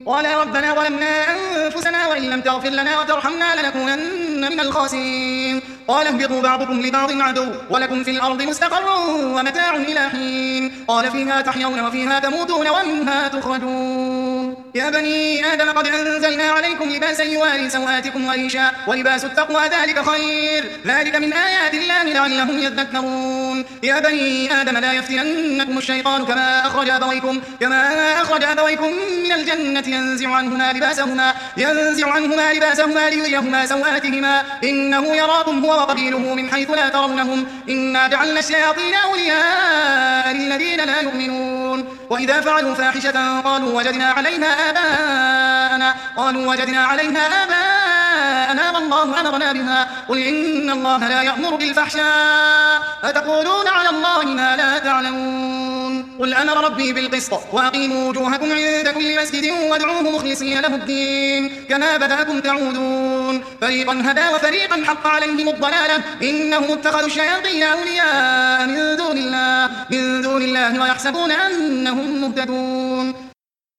قال ربنا ظلمنا أنفسنا وإن لم تغفر لنا وترحمنا لنكونن من الخاسرين. قال اهبطوا بعضكم لبعض عدو ولكم في الأرض مستقر ومتاع إلى حين. قال فيها تحيون وفيها تموتون ومنها تخرجون. يا بني آدم قد أنزلنا عليكم لباسا يواري سوآتكم وريشا ولباس التقوى ذلك خير ذلك من آيات الله لعلهم يذكرون. يا بني آدم لا يفتننكم الشيطان كما أخرج أبويكم من الجنة ينزع عنهما لباسهما ليريهما سوآتهما إنه يراكم هو وقبيله من حيث لا ترونهم إنا جعلنا الشياطين أولياء للذين لا يؤمنون. وإذا فعلوا فاحشة قالوا وجدنا عليها آباءنا والله أمرنا بها قل إن الله لا يأمر بالفحشاء أتقولون على الله ما لا تعلمون. قل أمر ربي بالقسط وأقيموا وجوهكم عند كل مسجد وادعوه مخلصين له الدين كما بدأكم تعودون. فريقا هدى وفريقا حق عليهم الضلالة إنهم اتخذوا الشياطين أولياء من دون الله ويحسبون أنهم مهتدون.